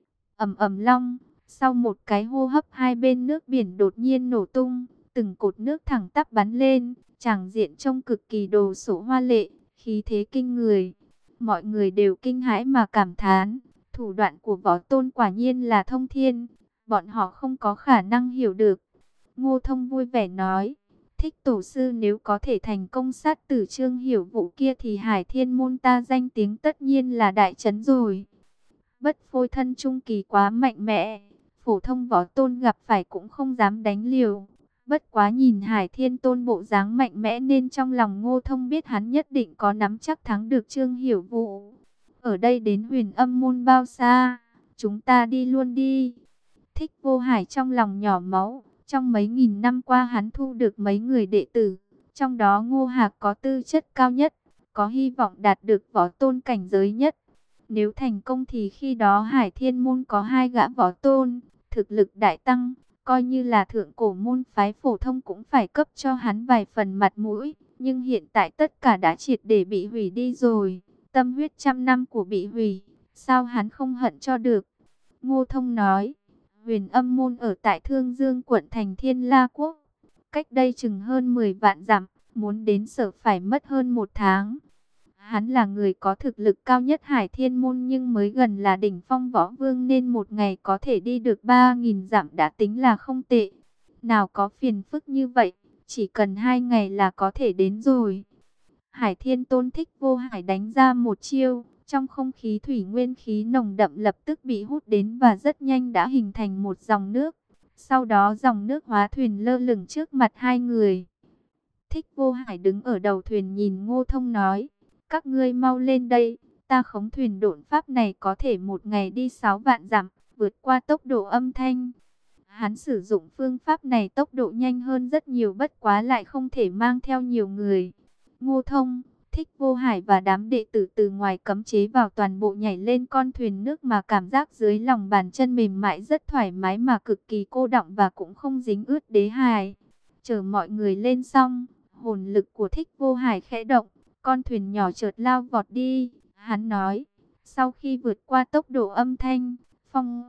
Ầm ầm long, sau một cái hô hấp hai bên nước biển đột nhiên nổ tung, từng cột nước thẳng tắp bắn lên, tràng diện trông cực kỳ đồ sộ hoa lệ, khí thế kinh người. Mọi người đều kinh hãi mà cảm thán, thủ đoạn của Võ Tôn quả nhiên là thông thiên, bọn họ không có khả năng hiểu được. Ngô Thông vui vẻ nói, Thích Tổ sư nếu có thể thành công sát tử Trương Hiểu Vũ kia thì Hải Thiên Môn ta danh tiếng tất nhiên là đại trấn rồi. Bất phôi thân trung kỳ quá mạnh mẽ, phổ thông Võ Tôn gặp phải cũng không dám đánh liều. Bất quá nhìn Hải Thiên Tôn bộ dáng mạnh mẽ nên trong lòng Ngô Thông biết hắn nhất định có nắm chắc thắng được Trương Hiểu Vũ. Ở đây đến Huyền Âm môn bao xa, chúng ta đi luôn đi. Thích Vô Hải trong lòng nhỏ máu. Trong mấy nghìn năm qua hắn thu được mấy người đệ tử, trong đó Ngô Hạc có tư chất cao nhất, có hy vọng đạt được Võ Tôn cảnh giới nhất. Nếu thành công thì khi đó Hải Thiên Môn có hai gã Võ Tôn, thực lực đại tăng, coi như là thượng cổ môn phái phổ thông cũng phải cấp cho hắn vài phần mặt mũi. Nhưng hiện tại tất cả đã triệt để bị hủy đi rồi, tâm huyết trăm năm của bị hủy, sao hắn không hận cho được. Ngô Thông nói, Huyền Âm môn ở tại Thương Dương quận thành Thiên La Quốc, cách đây chừng hơn mười vạn dặm, muốn đến sở phải mất hơn một tháng. Hắn là người có thực lực cao nhất Hải Thiên môn nhưng mới gần là đỉnh phong võ vương nên một ngày có thể đi được ba nghìn dặm đã tính là không tệ. Nào có phiền phức như vậy, chỉ cần hai ngày là có thể đến rồi. Hải Thiên Tôn Thích Vô Hải đánh ra một chiêu. Trong không khí thủy nguyên khí nồng đậm lập tức bị hút đến và rất nhanh đã hình thành một dòng nước. Sau đó dòng nước hóa thuyền lơ lửng trước mặt hai người. Thích Vô Hải đứng ở đầu thuyền nhìn Ngô Thông nói, các ngươi mau lên đây, ta khống thuyền độn pháp này có thể một ngày đi sáu vạn dặm, vượt qua tốc độ âm thanh. Hắn sử dụng phương pháp này tốc độ nhanh hơn rất nhiều bất quá lại không thể mang theo nhiều người. Ngô Thông, Thích Vô Hải và đám đệ tử từ ngoài cấm chế vào toàn bộ nhảy lên con thuyền nước mà cảm giác dưới lòng bàn chân mềm mại rất thoải mái mà cực kỳ cô đọng và cũng không dính ướt đế hài. Chờ mọi người lên xong, hồn lực của Thích Vô Hải khẽ động, con thuyền nhỏ chợt lao vọt đi. Hắn nói, sau khi vượt qua tốc độ âm thanh, phong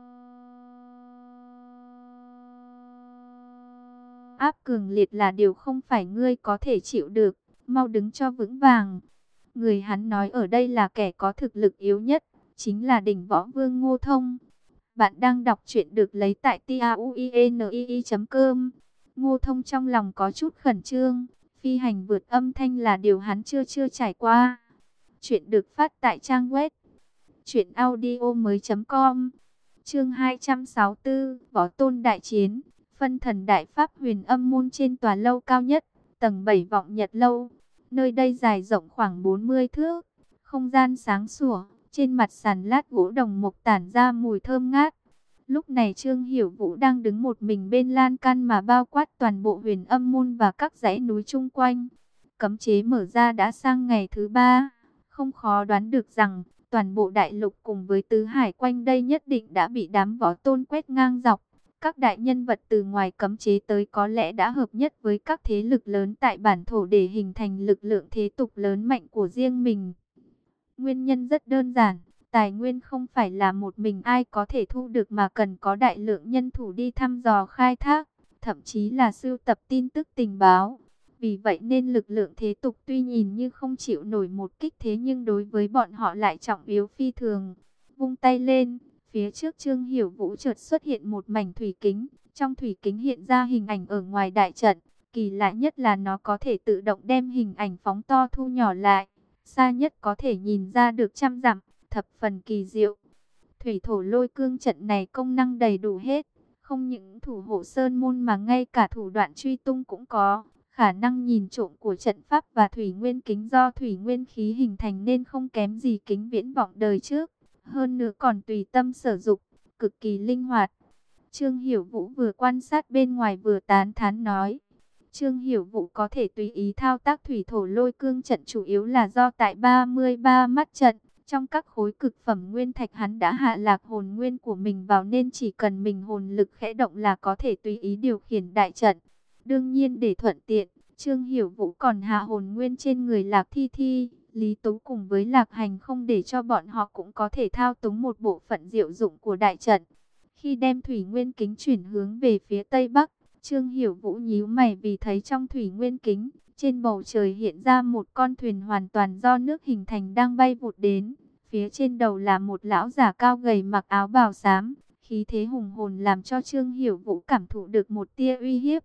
áp cường liệt là điều không phải ngươi có thể chịu được. Mau đứng cho vững vàng. Người hắn nói ở đây là kẻ có thực lực yếu nhất, chính là đỉnh võ vương Ngô Thông. Bạn đang đọc truyện được lấy tại tauinii chấm com. Ngô Thông trong lòng có chút khẩn trương, phi hành vượt âm thanh là điều hắn chưa chưa trải qua. Chuyện được phát tại trang web truyện audio mới chấm com. Chương hai trăm sáu mươi tư, Võ Tôn đại chiến, phân thần đại pháp Huyền Âm môn trên tòa lâu cao nhất. Tầng bảy Vọng Nhật Lâu, nơi đây dài rộng khoảng bốn mươi thước, không gian sáng sủa, trên mặt sàn lát gỗ đồng mục tản ra mùi thơm ngát. Lúc này Trương Hiểu Vũ đang đứng một mình bên lan can mà bao quát toàn bộ Huyền Âm môn và các dãy núi chung quanh. Cấm chế mở ra đã sang ngày thứ ba, không khó đoán được rằng toàn bộ đại lục cùng với tứ hải quanh đây nhất định đã bị đám võ tôn quét ngang dọc. Các đại nhân vật từ ngoài cấm chế tới có lẽ đã hợp nhất với các thế lực lớn tại bản thổ để hình thành lực lượng thế tục lớn mạnh của riêng mình. Nguyên nhân rất đơn giản, tài nguyên không phải là một mình ai có thể thu được mà cần có đại lượng nhân thủ đi thăm dò khai thác, thậm chí là sưu tập tin tức tình báo. Vì vậy nên lực lượng thế tục tuy nhìn như không chịu nổi một kích thế nhưng đối với bọn họ lại trọng yếu phi thường. Vung tay lên, phía trước Trương Hiểu Vũ chợt xuất hiện một mảnh thủy kính, trong thủy kính hiện ra hình ảnh ở ngoài đại trận. Kỳ lạ nhất là nó có thể tự động đem hình ảnh phóng to thu nhỏ lại, xa nhất có thể nhìn ra được trăm dặm, thập phần kỳ diệu. Thủy thổ lôi cương trận này công năng đầy đủ hết, không những thủ hộ sơn môn mà ngay cả thủ đoạn truy tung cũng có. Khả năng nhìn trộm của trận pháp và thủy nguyên kính do thủy nguyên khí hình thành nên không kém gì kính viễn vọng đời trước. Hơn nữa còn tùy tâm sử dụng, cực kỳ linh hoạt. Trương Hiểu Vũ vừa quan sát bên ngoài vừa tán thán nói. Trương Hiểu Vũ có thể tùy ý thao tác thủy thổ lôi cương trận chủ yếu là do tại ba mươi ba mắt trận. Trong các khối cực phẩm nguyên thạch hắn đã hạ lạc hồn nguyên của mình vào nên chỉ cần mình hồn lực khẽ động là có thể tùy ý điều khiển đại trận. Đương nhiên để thuận tiện, Trương Hiểu Vũ còn hạ hồn nguyên trên người Lạc Thi Thi, Lý Tú cùng với Lạc Hành không để cho bọn họ cũng có thể thao túng một bộ phận diệu dụng của đại trận. Khi đem thủy nguyên kính chuyển hướng về phía tây bắc, Trương Hiểu Vũ nhíu mày vì thấy trong thủy nguyên kính, trên bầu trời hiện ra một con thuyền hoàn toàn do nước hình thành đang bay vụt đến. Phía trên đầu là một lão già cao gầy mặc áo bào xám, khí thế hùng hồn làm cho Trương Hiểu Vũ cảm thụ được một tia uy hiếp.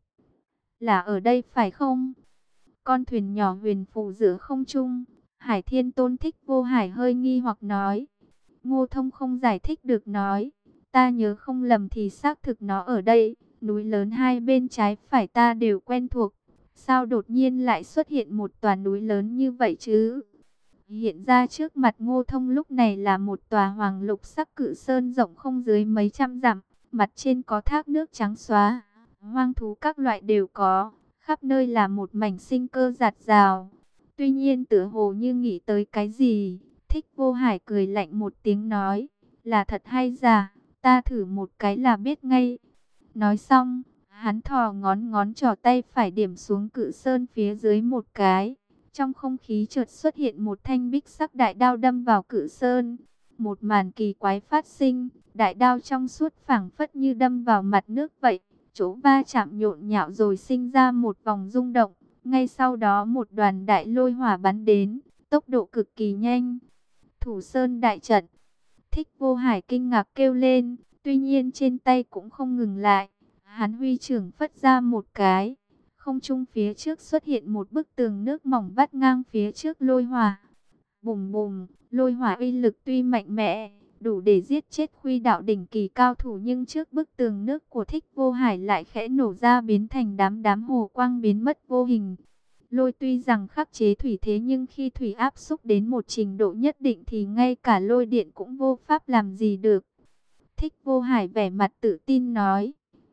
Là ở đây phải không? Con thuyền nhỏ huyền phù giữa không trung, Hải Thiên Tôn Thích Vô Hải hơi nghi hoặc nói. Ngô Thông không giải thích được nói, ta nhớ không lầm thì xác thực nó ở đây, núi lớn hai bên trái phải ta đều quen thuộc. Sao đột nhiên lại xuất hiện một tòa núi lớn như vậy chứ? Hiện ra trước mặt Ngô Thông lúc này là một tòa hoàng lục sắc cự sơn rộng không dưới mấy trăm dặm, mặt trên có thác nước trắng xóa, hoang thú các loại đều có, khắp nơi là một mảnh sinh cơ rạt rào. Tuy nhiên tựa hồ như nghĩ tới cái gì, Thích Vô Hải cười lạnh một tiếng nói, là thật hay giả, ta thử một cái là biết ngay. Nói xong, hắn thò ngón ngón trỏ tay phải điểm xuống cự sơn phía dưới một cái. Trong không khí chợt xuất hiện một thanh bích sắc đại đao đâm vào cự sơn. Một màn kỳ quái phát sinh, đại đao trong suốt phảng phất như đâm vào mặt nước vậy. Chỗ va chạm nhộn nhạo rồi sinh ra một vòng rung động. Ngay sau đó một đoàn đại lôi hỏa bắn đến, tốc độ cực kỳ nhanh. Thủ sơn đại trận. Thích Vô Hải kinh ngạc kêu lên, tuy nhiên trên tay cũng không ngừng lại. Hắn huy trưởng phất ra một cái. Không trung phía trước xuất hiện một bức tường nước mỏng vắt ngang phía trước lôi hỏa. Bùm bùm, lôi hỏa uy lực tuy mạnh mẽ, đủ để giết chết Khuy Đạo đỉnh kỳ cao thủ, nhưng trước bức tường nước của Thích Vô Hải lại khẽ nổ ra biến thành đám đám hồ quang biến mất vô hình. Lôi tuy rằng khắc chế thủy thế nhưng khi thủy áp xúc đến một trình độ nhất định thì ngay cả lôi điện cũng vô pháp làm gì được. Thích Vô Hải vẻ mặt tự tin nói.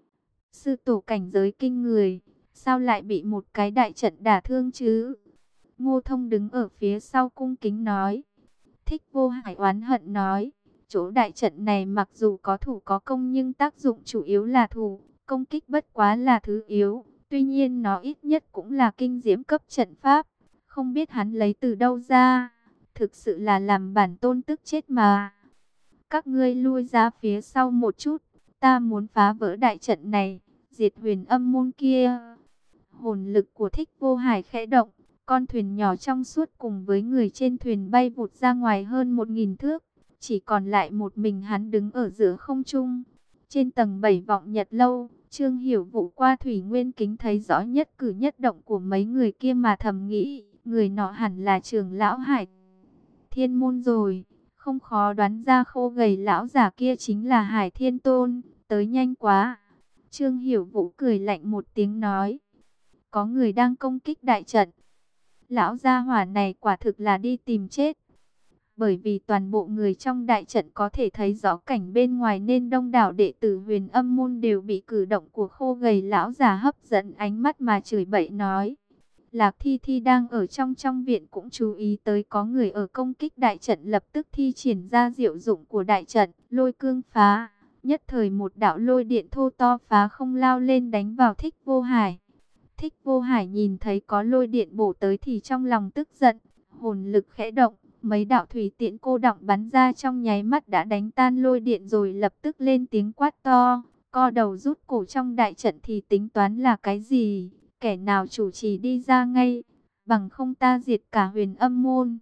Sư tổ cảnh giới kinh người, sao lại bị một cái đại trận đả thương chứ? Ngô Thông đứng ở phía sau cung kính nói. Thích Vô Hải oán hận nói, chỗ đại trận này mặc dù có thủ có công nhưng tác dụng chủ yếu là thủ, công kích bất quá là thứ yếu. Tuy nhiên nó ít nhất cũng là kinh diễm cấp trận pháp, không biết hắn lấy từ đâu ra, thực sự là làm bản tôn tức chết mà. Các ngươi lui ra phía sau một chút, ta muốn phá vỡ đại trận này, diệt Huyền Âm môn kia. Hồn lực của Thích Vô Hải khẽ động, con thuyền nhỏ trong suốt cùng với người trên thuyền bay vụt ra ngoài hơn một nghìn thước, chỉ còn lại một mình hắn đứng ở giữa không trung. Trên tầng bảy vọng Nhật lâu, Trương Hiểu Vũ qua thủy nguyên kính thấy rõ nhất cử nhất động của mấy người kia mà thầm nghĩ, người nọ hẳn là trưởng lão Hải Thiên môn rồi. Không khó đoán ra khô gầy lão giả kia chính là Hải Thiên Tôn, tới nhanh quá. Trương Hiểu Vũ cười lạnh một tiếng nói, có người đang công kích đại trận. Lão gia hỏa này quả thực là đi tìm chết. Bởi vì toàn bộ người trong đại trận có thể thấy rõ cảnh bên ngoài nên đông đảo đệ tử Huyền Âm môn đều bị cử động của khô gầy lão già hấp dẫn ánh mắt mà chửi bậy nói. Lạc Thi Thi đang ở trong trong viện cũng chú ý tới có người ở công kích đại trận, lập tức thi triển ra diệu dụng của đại trận, lôi cương phá. Nhất thời một đạo lôi điện thô to phá không lao lên đánh vào Thích Vô Hải. Thích Vô Hải nhìn thấy có lôi điện bổ tới thì trong lòng tức giận, hồn lực khẽ động, mấy đạo thủy tiễn cô đọng bắn ra trong nháy mắt đã đánh tan lôi điện rồi lập tức lên tiếng quát to, co đầu rút cổ trong đại trận thì tính toán là cái gì? Kẻ nào chủ trì đi ra ngay, bằng không ta diệt cả Huyền Âm môn.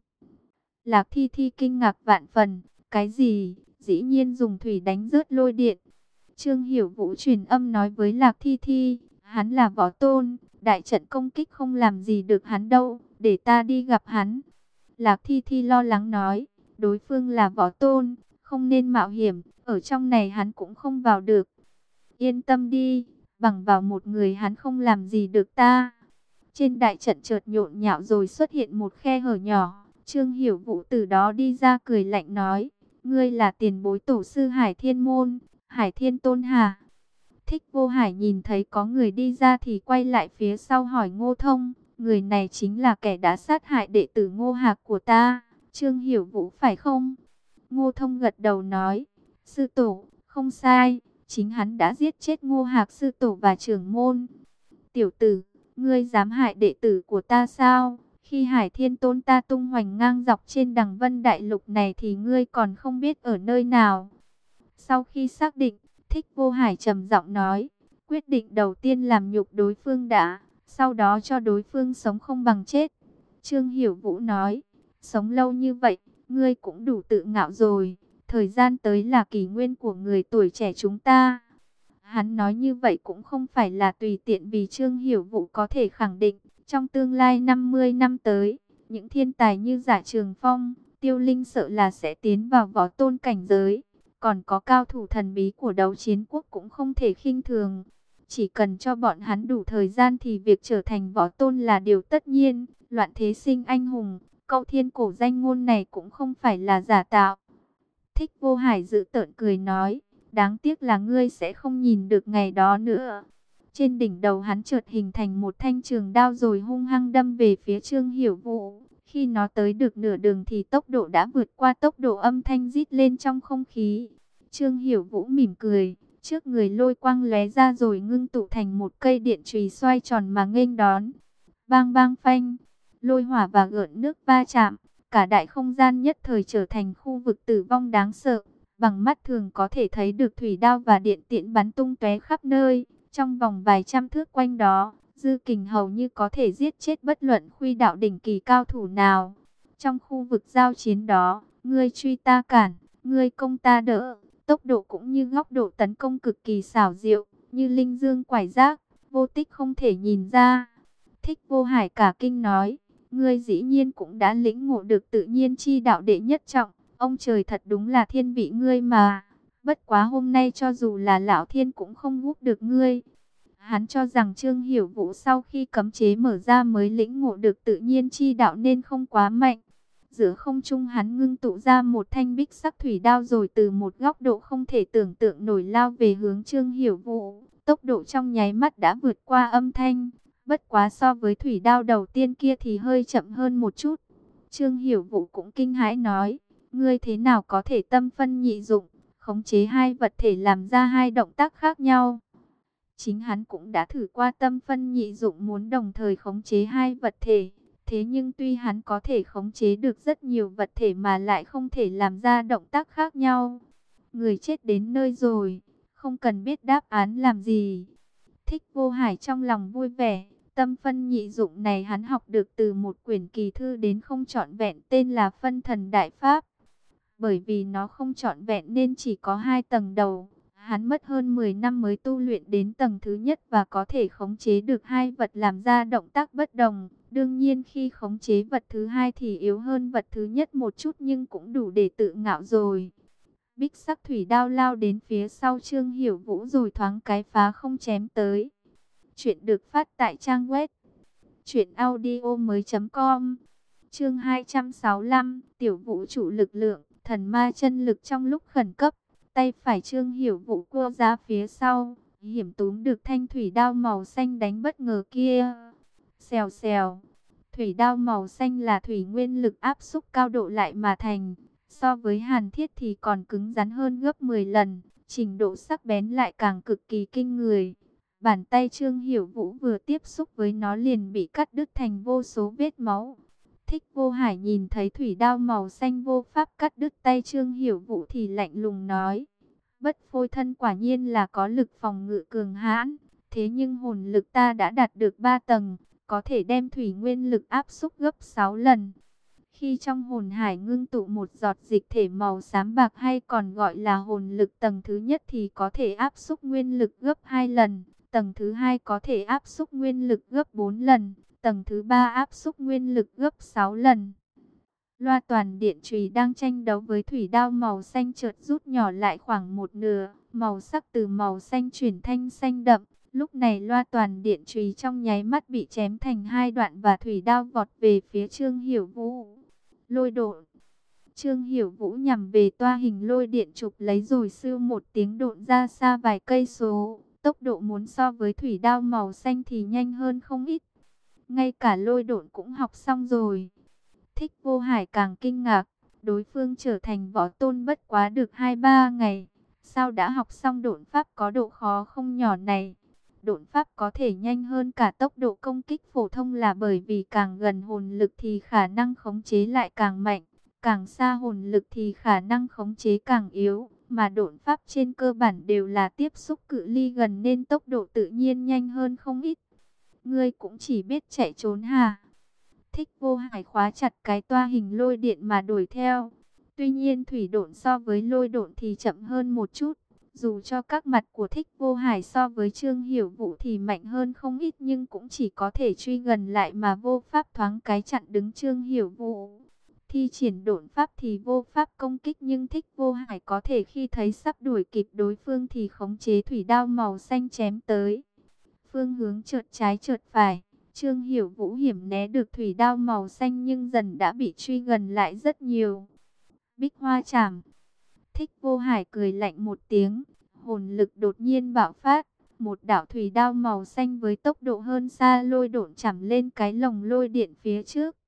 Lạc Thi Thi kinh ngạc vạn phần, cái gì? Dĩ nhiên dùng thủy đánh rớt lôi điện. Trương Hiểu Vũ truyền âm nói với Lạc Thi Thi, hắn là võ tôn, đại trận công kích không làm gì được hắn đâu, để ta đi gặp hắn. Lạc Thi Thi lo lắng nói, đối phương là võ tôn, không nên mạo hiểm, ở trong này hắn cũng không vào được. Yên tâm đi, bằng vào một người hắn không làm gì được ta. Trên đại trận chợt nhộn nhạo rồi xuất hiện một khe hở nhỏ, Trương Hiểu Vũ từ đó đi ra cười lạnh nói, ngươi là tiền bối tổ sư Hải Thiên môn, Hải Thiên Tôn hà? Thích Vô Hải nhìn thấy có người đi ra thì quay lại phía sau hỏi Ngô Thông, người này chính là kẻ đã sát hại đệ tử Ngô Hạc của ta, Trương Hiểu Vũ phải không? Ngô Thông gật đầu nói, sư tổ, không sai, chính hắn đã giết chết Ngô Hạc sư tổ và trưởng môn. Tiểu tử, ngươi dám hại đệ tử của ta sao? Khi Hải Thiên Tôn ta tung hoành ngang dọc trên đằng Vân Đại Lục này thì ngươi còn không biết ở nơi nào. Sau khi xác định, Thích Vô Hải trầm giọng nói, quyết định đầu tiên làm nhục đối phương đã, sau đó cho đối phương sống không bằng chết. Trương Hiểu Vũ nói, sống lâu như vậy, ngươi cũng đủ tự ngạo rồi, thời gian tới là kỷ nguyên của người tuổi trẻ chúng ta. Hắn nói như vậy cũng không phải là tùy tiện, vì Trương Hiểu Vũ có thể khẳng định, trong tương lai năm mươi năm tới, những thiên tài như Giả Trường Phong, Tiêu Linh sợ là sẽ tiến vào võ tôn cảnh giới. Còn có cao thủ thần bí của đấu chiến quốc cũng không thể khinh thường. Chỉ cần cho bọn hắn đủ thời gian thì việc trở thành võ tôn là điều tất nhiên. Loạn thế sinh anh hùng, câu thiên cổ danh ngôn này cũng không phải là giả tạo. Thích Vô Hải giữ tợn cười nói, đáng tiếc là ngươi sẽ không nhìn được ngày đó nữa. Trên đỉnh đầu hắn chợt hình thành một thanh trường đao rồi hung hăng đâm về phía Trương Hiểu Vũ. Khi nó tới được nửa đường thì tốc độ đã vượt qua tốc độ âm thanh rít lên trong không khí. Trương Hiểu Vũ mỉm cười, trước người lôi quang lóe ra rồi ngưng tụ thành một cây điện chùy xoay tròn mà nghênh đón. Bang bang phanh, lôi hỏa và gợn nước va chạm, cả đại không gian nhất thời trở thành khu vực tử vong đáng sợ. Bằng mắt thường có thể thấy được thủy đao và điện tiễn bắn tung tóe khắp nơi. Trong vòng vài trăm thước quanh đó, dư kình hầu như có thể giết chết bất luận khuy đạo đỉnh kỳ cao thủ nào. Trong khu vực giao chiến đó, ngươi truy ta cản, ngươi công ta đỡ, tốc độ cũng như góc độ tấn công cực kỳ xảo diệu, như linh dương quải giác, vô tích không thể nhìn ra. Thích Vô Hải cả kinh nói, ngươi dĩ nhiên cũng đã lĩnh ngộ được tự nhiên chi đạo đệ nhất trọng, ông trời thật đúng là thiên vị ngươi mà. Bất quá hôm nay cho dù là lão thiên cũng không giúp được ngươi. Hắn cho rằng Trương Hiểu Vũ sau khi cấm chế mở ra mới lĩnh ngộ được tự nhiên chi đạo nên không quá mạnh. Giữa không trung hắn ngưng tụ ra một thanh bích sắc thủy đao rồi từ một góc độ không thể tưởng tượng nổi lao về hướng Trương Hiểu Vũ. Tốc độ trong nháy mắt đã vượt qua âm thanh. Bất quá so với thủy đao đầu tiên kia thì hơi chậm hơn một chút. Trương Hiểu Vũ cũng kinh hãi nói, ngươi thế nào có thể tâm phân nhị dụng, khống chế hai vật thể làm ra hai động tác khác nhau. Chính hắn cũng đã thử qua tâm phân nhị dụng muốn đồng thời khống chế hai vật thể. Thế nhưng tuy hắn có thể khống chế được rất nhiều vật thể mà lại không thể làm ra động tác khác nhau. Người chết đến nơi rồi, không cần biết đáp án làm gì. Thích Vô Hải trong lòng vui vẻ, tâm phân nhị dụng này hắn học được từ một quyển kỳ thư đến không trọn vẹn tên là Phân Thần Đại Pháp. Bởi vì nó không trọn vẹn nên chỉ có hai tầng đầu. Hắn mất hơn mười năm mới tu luyện đến tầng thứ nhất và có thể khống chế được hai vật làm ra động tác bất đồng. Đương nhiên khi khống chế vật thứ hai thì yếu hơn vật thứ nhất một chút nhưng cũng đủ để tự ngạo rồi. Bích sắc thủy đao lao đến phía sau Trương Hiểu Vũ rồi thoáng cái phá không chém tới. Chuyện được phát tại trang web truyện audio mới chấm com. Chương hai trăm sáu mươi lăm, tiểu vũ trụ lực lượng, thần ma chân lực trong lúc khẩn cấp. Tay phải Trương Hiểu Vũ cua ra phía sau, hiểm túm được thanh thủy đao màu xanh đánh bất ngờ kia. Xèo xèo. Thủy đao màu xanh là thủy nguyên lực áp xúc cao độ lại mà thành, so với hàn thiết thì còn cứng rắn hơn gấp mười lần, trình độ sắc bén lại càng cực kỳ kinh người. Bàn tay Trương Hiểu Vũ vừa tiếp xúc với nó liền bị cắt đứt thành vô số vết máu. Thích Vô Hải nhìn thấy thủy đao màu xanh vô pháp cắt đứt tay Trương Hiểu Vũ thì lạnh lùng nói: Bất phôi thân quả nhiên là có lực phòng ngự cường hãn, thế nhưng hồn lực ta đã đạt được ba tầng, có thể đem thủy nguyên lực áp xúc gấp sáu lần. Khi trong hồn hải ngưng tụ một giọt dịch thể màu xám bạc hay còn gọi là hồn lực tầng thứ nhất thì có thể áp xúc nguyên lực gấp hai lần, tầng thứ hai có thể áp xúc nguyên lực gấp bốn lần, tầng thứ ba áp xúc nguyên lực gấp sáu lần. Loa toàn điện chùy đang tranh đấu với thủy đao màu xanh chợt rút nhỏ lại khoảng một nửa, màu sắc từ màu xanh chuyển thanh xanh đậm. Lúc này loa toàn điện chùy trong nháy mắt bị chém thành hai đoạn và thủy đao vọt về phía Trương Hiểu Vũ. Lôi độn. Trương Hiểu Vũ nhằm về toa hình lôi điện chụp lấy rồi sưu một tiếng độn ra xa vài cây số. Tốc độ muốn so với thủy đao màu xanh thì nhanh hơn không ít. Ngay cả lôi độn cũng học xong rồi. Thích Vô Hải càng kinh ngạc, đối phương trở thành võ tôn bất quá được hai ba ngày, sao đã học xong độn pháp có độ khó không nhỏ này. Độn pháp có thể nhanh hơn cả tốc độ công kích phổ thông là bởi vì càng gần hồn lực thì khả năng khống chế lại càng mạnh, càng xa hồn lực thì khả năng khống chế càng yếu, mà độn pháp trên cơ bản đều là tiếp xúc cự ly gần nên tốc độ tự nhiên nhanh hơn không ít. Ngươi cũng chỉ biết chạy trốn hả? Thích Vô Hải khóa chặt cái toa hình lôi điện mà đuổi theo. Tuy nhiên thủy độn so với lôi độn thì chậm hơn một chút. Dù cho các mặt của Thích Vô Hải so với Trương Hiểu Vũ thì mạnh hơn không ít nhưng cũng chỉ có thể truy gần lại mà vô pháp thoáng cái chặn đứng Trương Hiểu Vũ. Thi triển độn pháp thì vô pháp công kích nhưng Thích Vô Hải có thể khi thấy sắp đuổi kịp đối phương thì khống chế thủy đao màu xanh chém tới. Phương hướng chợt trái chợt phải. Trương Hiểu Vũ hiểm né được thủy đao màu xanh nhưng dần đã bị truy gần lại rất nhiều. Bích Hoa Chảm. Thích Vô Hải cười lạnh một tiếng, hồn lực đột nhiên bạo phát, một đạo thủy đao màu xanh với tốc độ hơn xa lôi độn chảm lên cái lồng lôi điện phía trước.